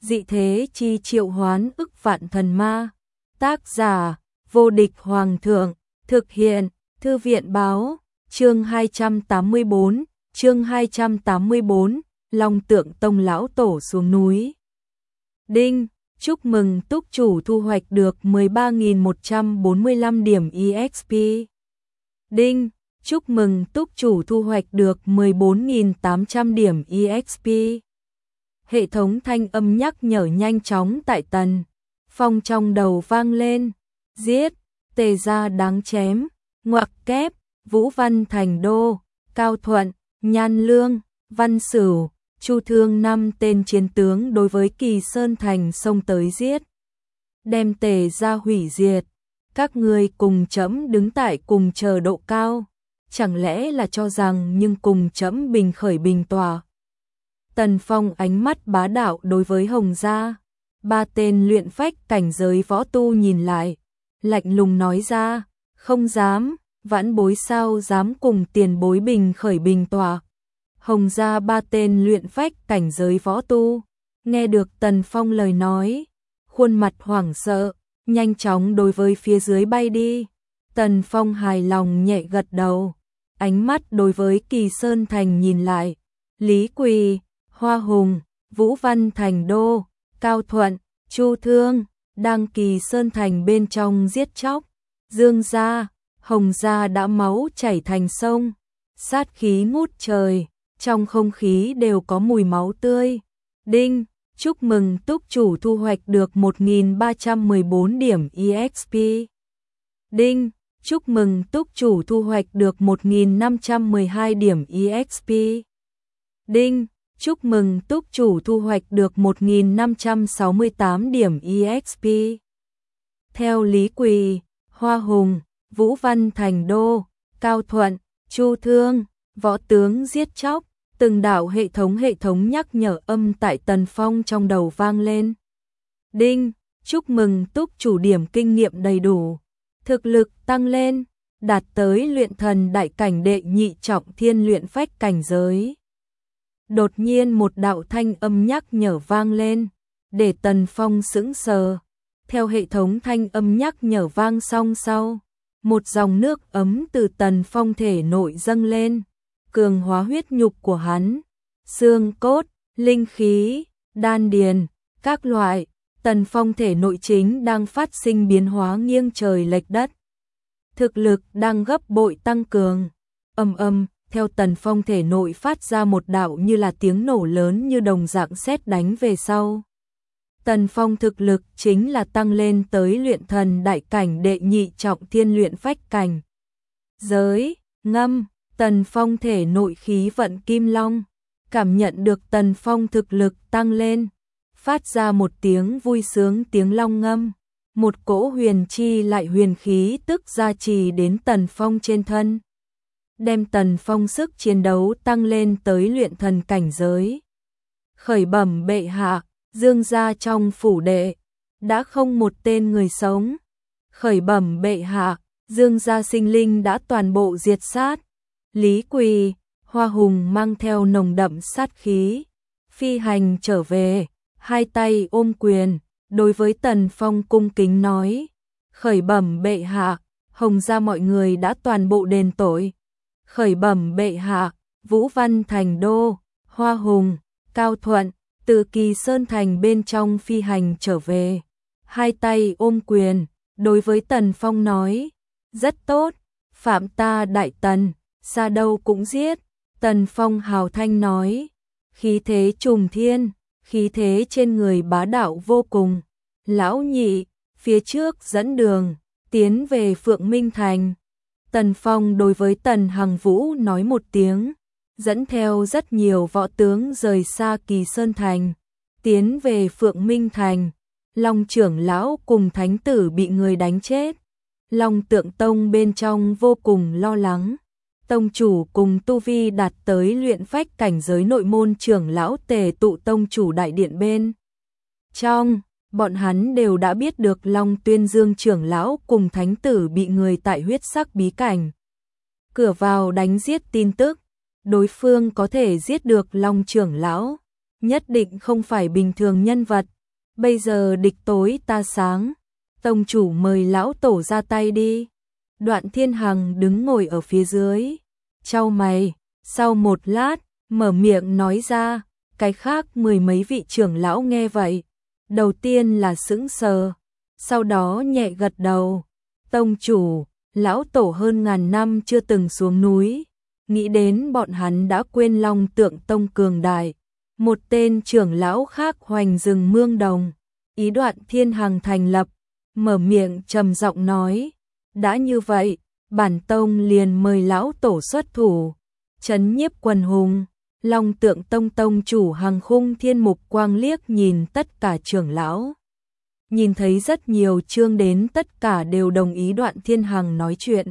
dị thế chi triệu hoán ức vạn thần ma. Tác giả, vô địch hoàng thượng, thực hiện, thư viện báo, chương 284, Long Tượng Tông lão tổ xuống núi. Đinh, chúc mừng túc chủ thu hoạch được 13.145 điểm EXP. Đinh, chúc mừng túc chủ thu hoạch được 14.800 điểm EXP. Hệ thống thanh âm nhắc nhở nhanh chóng tại Tần Phong trong đầu vang lên. Giết, Tề gia đáng chém, ngoặc kép, Vũ Văn Thành Đô, Cao Thuận, Nhan Lương, Văn Sửu, Chu Thương 5 tên chiến tướng đối với Kỳ Sơn Thành xông tới giết. Đem Tề gia hủy diệt, các ngươi cùng trẫm đứng tại cùng chờ độ cao, chẳng lẽ là cho rằng nhưng cùng trẫm bình khởi bình tỏa. Tần Phong ánh mắt bá đạo đối với Hồng gia, ba tên luyện phách cảnh giới võ tu nhìn lại, lạnh lùng nói ra, không dám, vãn bối sao dám cùng tiền bối bình khởi bình tỏa. Hồng gia ba tên luyện phách cảnh giới võ tu, nghe được Tần Phong lời nói, khuôn mặt hoảng sợ, nhanh chóng đối với phía dưới bay đi. Tần Phong hài lòng nhẹ gật đầu, ánh mắt đối với Kỳ Sơn Thành nhìn lại, Lý Quỳ, Hoa Hùng, Vũ Văn Thành Đô, Cao Thuận, Chu Thương, đang Kỳ Sơn Thành bên trong giết chóc. Dương gia, Hồng gia đã máu chảy thành sông, sát khí ngút trời, trong không khí đều có mùi máu tươi. Đinh, chúc mừng túc chủ thu hoạch được 1.314 điểm EXP. Đinh, chúc mừng túc chủ thu hoạch được 1.512 điểm EXP. Đinh, chúc mừng túc chủ thu hoạch được 1.568 điểm EXP. Theo Lý Quỳ, Hoa Hùng, Vũ Văn Thành Đô, Cao Thuận, Chu Thương, võ tướng giết chóc, từng đạo hệ thống nhắc nhở âm tại Tần Phong trong đầu vang lên. Đinh, chúc mừng túc chủ điểm kinh nghiệm đầy đủ, thực lực tăng lên, đạt tới luyện thần đại cảnh đệ nhị trọng thiên luyện phách cảnh giới. Đột nhiên một đạo thanh âm nhắc nhở vang lên, để Tần Phong sững sờ. Theo hệ thống thanh âm nhắc nhở vang xong sau, một dòng nước ấm từ Tần Phong thể nội dâng lên, cường hóa huyết nhục của hắn, xương cốt, linh khí, đan điền, các loại. Tần Phong thể nội chính đang phát sinh biến hóa nghiêng trời lệch đất, thực lực đang gấp bội tăng cường. Theo Tần Phong thể nội phát ra một đạo như là tiếng nổ lớn như đồng dạng sét đánh về sau. Tần Phong thực lực chính là tăng lên tới luyện thần đại cảnh đệ nhị trọng thiên luyện phách cảnh giới. Ngâm, Tần Phong thể nội khí vận kim long, cảm nhận được Tần Phong thực lực tăng lên, phát ra một tiếng vui sướng tiếng long ngâm, một cỗ huyền chi lại huyền khí tức gia trì đến Tần Phong trên thân, đem Tần Phong sức chiến đấu tăng lên tới luyện thần cảnh giới. Khởi bẩm bệ hạ, Dương gia trong phủ đệ đã không một tên người sống. Khởi bẩm bệ hạ, Dương gia sinh linh đã toàn bộ diệt sát. Lý Quỳ, Hoa Hùng mang theo nồng đậm sát khí, phi hành trở về, hai tay ôm quyền, đối với Tần Phong cung kính nói: khởi bẩm bệ hạ, Hồng gia mọi người đã toàn bộ đền tội. Khởi bẩm bệ hạ, Vũ Văn Thành Đô, Hoa Hùng, Cao Thuận từ Kỳ Sơn Thành bên trong phi hành trở về, hai tay ôm quyền, đối với Tần Phong nói: rất tốt, phạm ta đại tần, xa đâu cũng giết. Tần Phong hào thanh nói, khí thế trùng thiên, khí thế trên người bá đạo vô cùng. Lão nhị, phía trước dẫn đường, tiến về Phượng Minh Thành. Tần Phong đối với Tần Hằng Vũ nói một tiếng, dẫn theo rất nhiều võ tướng rời xa Kỳ Sơn Thành, tiến về Phượng Minh Thành. Long trưởng lão cùng thánh tử bị người đánh chết. Long Tượng Tông bên trong vô cùng lo lắng. Tông chủ cùng tu vi đạt tới luyện phách cảnh giới nội môn trưởng lão tề tụ tông chủ đại điện bên trong, bọn hắn đều đã biết được Long Tuyên Dương trưởng lão cùng thánh tử bị người tại huyết sắc bí cảnh cửa vào đánh giết tin tức. Đối phương có thể giết được Long trưởng lão, nhất định không phải bình thường nhân vật. Bây giờ địch tối ta sáng, tông chủ mời lão tổ ra tay đi. Đoạn Thiên Hằng đứng ngồi ở phía dưới, chau mày, sau một lát, mở miệng nói ra, cái khác mười mấy vị trưởng lão nghe vậy. Đầu tiên là sững sờ, sau đó nhẹ gật đầu. Tông chủ, lão tổ hơn ngàn năm chưa từng xuống núi, nghĩ đến bọn hắn đã quên Long Tượng Tông cường đại. Một tên trưởng lão khác hoành rừng Mương Đồng, ý Đoạn Thiên Hằng thành lập, mở miệng trầm giọng nói, đã như vậy, bản tông liền mời lão tổ xuất thủ, trấn nhiếp quần hùng. Long Tượng Tông tông chủ Hằng Khung Thiên Mục Quang liếc nhìn tất cả trưởng lão. Nhìn thấy rất nhiều chương đến tất cả đều đồng ý Đoạn Thiên Hằng nói chuyện.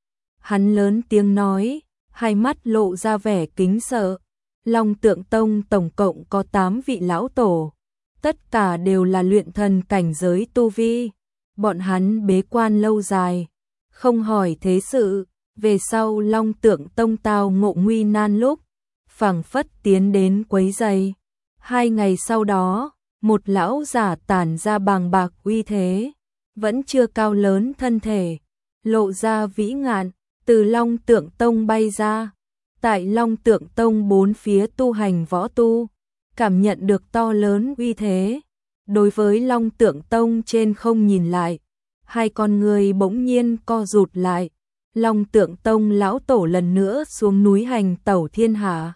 Hắn lớn tiếng nói, hai mắt lộ ra vẻ kính sợ. Long Tượng Tông tổng cộng có 8 vị lão tổ, tất cả đều là luyện thần cảnh giới tu vi. Bọn hắn bế quan lâu dài, không hỏi thế sự, về sau Long Tượng Tông tao ngộ nguy nan lúc, phảng phất tiến đến quấy rầy. 2 ngày sau đó, một lão giả tản ra bàng bạc uy thế, vẫn chưa cao lớn thân thể, lộ ra vĩ ngạn, từ Long Tượng Tông bay ra. Tại Long Tượng Tông bốn phía tu hành võ tu, cảm nhận được to lớn uy thế. Đối với Long Tượng Tông trên không nhìn lại, hai con người bỗng nhiên co rụt lại. Long Tượng Tông lão tổ lần nữa xuống núi hành tẩu thiên hạ.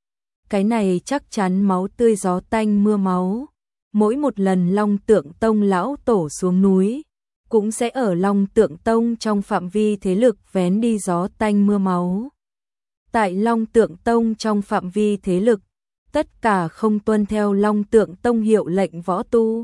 Cái này chắc chắn máu tươi gió tanh mưa máu. Mỗi một lần Long Tượng Tông lão tổ xuống núi, cũng sẽ ở Long Tượng Tông trong phạm vi thế lực vén đi gió tanh mưa máu. Tại Long Tượng Tông trong phạm vi thế lực, tất cả không tuân theo Long Tượng Tông hiệu lệnh võ tu,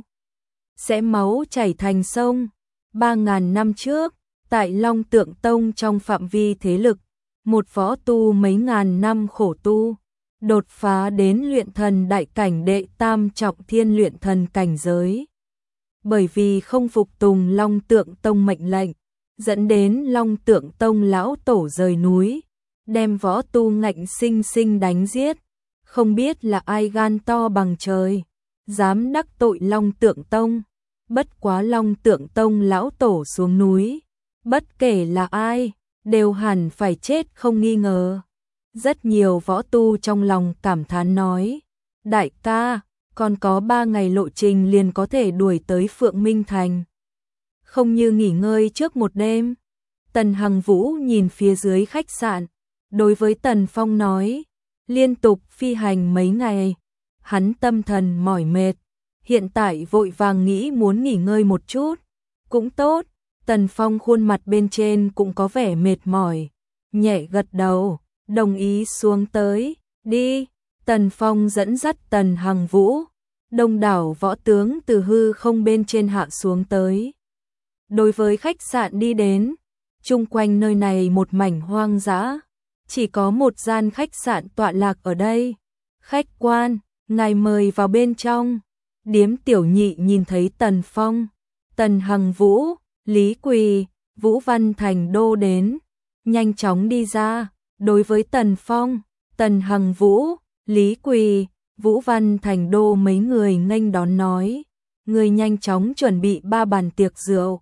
sẽ máu chảy thành sông. 3.000 năm trước, tại Long Tượng Tông trong phạm vi thế lực, một võ tu mấy ngàn năm khổ tu, đột phá đến luyện thần đại cảnh đệ tam trọng thiên luyện thần cảnh giới. Bởi vì không phục tùng Long Tượng Tông mệnh lệnh, dẫn đến Long Tượng Tông lão tổ rời núi, đem võ tu ngạnh sinh sinh đánh giết. Không biết là ai gan to bằng trời, dám đắc tội Long Tượng Tông. Bất quá Long Tượng Tông lão tổ xuống núi, bất kể là ai, đều hẳn phải chết không nghi ngờ. Rất nhiều võ tu trong lòng cảm thán nói, đại ca, còn có 3 ngày lộ trình liền có thể đuổi tới Phượng Minh Thành. Không như nghỉ ngơi trước một đêm. Tần Hằng Vũ nhìn phía dưới khách sạn, đối với Tần Phong nói, liên tục phi hành mấy ngày, hắn tâm thần mỏi mệt, hiện tại vội vàng nghĩ muốn nghỉ ngơi một chút. Cũng tốt, Tần Phong khuôn mặt bên trên cũng có vẻ mệt mỏi, nhẹ gật đầu, đồng ý xuống tới, đi. Tần Phong dẫn dắt Tần Hằng Vũ, đông đảo võ tướng từ hư không bên trên hạ xuống tới. Đối với khách sạn đi đến, chung quanh nơi này một mảnh hoang dã, chỉ có một gian khách sạn tọa lạc ở đây. Khách quan, ngài mời vào bên trong. Điếm Tiểu Nhị nhìn thấy Tần Phong, Tần Hằng Vũ, Lý Quỳ, Vũ Văn Thành Đô đến, nhanh chóng đi ra. Đối với Tần Phong, Tần Hằng Vũ, Lý Quỳ, Vũ Văn Thành Đô mấy người nghênh đón nói, người nhanh chóng chuẩn bị 3 bàn tiệc rượu,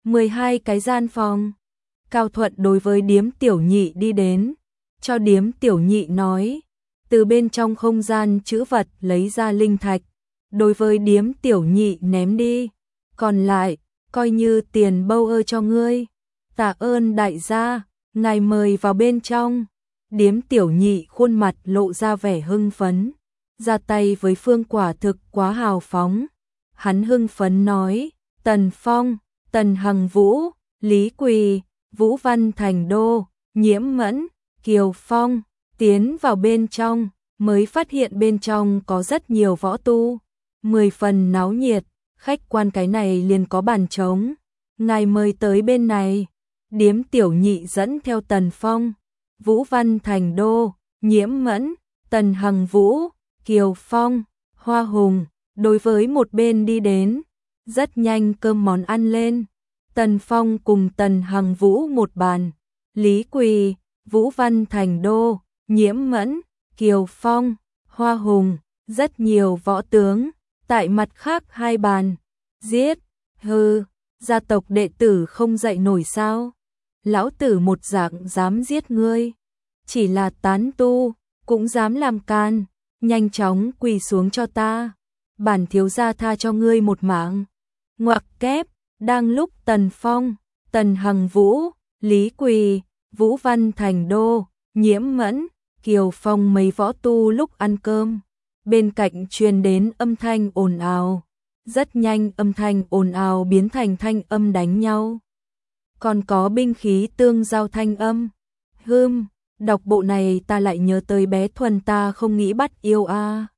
12 cái gian phòng. Cao Thuận đối với Điếm Tiểu Nhị đi đến, cho Điếm Tiểu Nhị nói, từ bên trong không gian trữ vật lấy ra linh thạch, đối với Điếm Tiểu Nhị ném đi, còn lại, coi như tiền bâu ơ cho ngươi. Tạ ơn đại gia, ngài mời vào bên trong. Điếm Tiểu Nhị khuôn mặt lộ ra vẻ hưng phấn, ra tay với Phương quả thực quá hào phóng. Hắn hưng phấn nói, Tần Phong, Tần Hằng Vũ, Lý Quỳ, Vũ Văn Thành Đô, Nhiễm Mẫn, Kiều Phong, tiến vào bên trong, mới phát hiện bên trong có rất nhiều võ tu, 10 phần náo nhiệt. Khách quan cái này liền có bàn trống, ngài mời tới bên này. Điếm Tiểu Nhị dẫn theo Tần Phong, Vũ Văn Thành Đô, Nhiễm Mẫn, Tần Hằng Vũ, Kiều Phong, Hoa Hùng, đối với một bên đi đến. Rất nhanh cơm món ăn lên, Tần Phong cùng Tần Hằng Vũ một bàn, Lý Quỳ, Vũ Văn Thành Đô, Nhiễm Mẫn, Kiều Phong, Hoa Hùng, Rất nhiều võ tướng, tại mặt khác hai bàn, giết, hừ, gia tộc đệ tử không dậy nổi sao? Lão tử một dạng dám giết ngươi, chỉ là tán tu, cũng dám làm can, nhanh chóng quỳ xuống cho ta, bản thiếu gia tha cho ngươi một mạng. Ngoặc kép, đang lúc Tần Phong, Tần Hằng Vũ, Lý Quỳ, Vũ Văn Thành Đô, Nhiễm Mẫn, Kiều Phong mấy võ tu lúc ăn cơm, bên cạnh truyền đến âm thanh ồn ào. Rất nhanh âm thanh ồn ào biến thành thanh âm đánh nhau. Còn có binh khí tương giao thanh âm. Đọc bộ này ta lại nhớ tới bé Thuần ta không nghĩ bắt yêu a.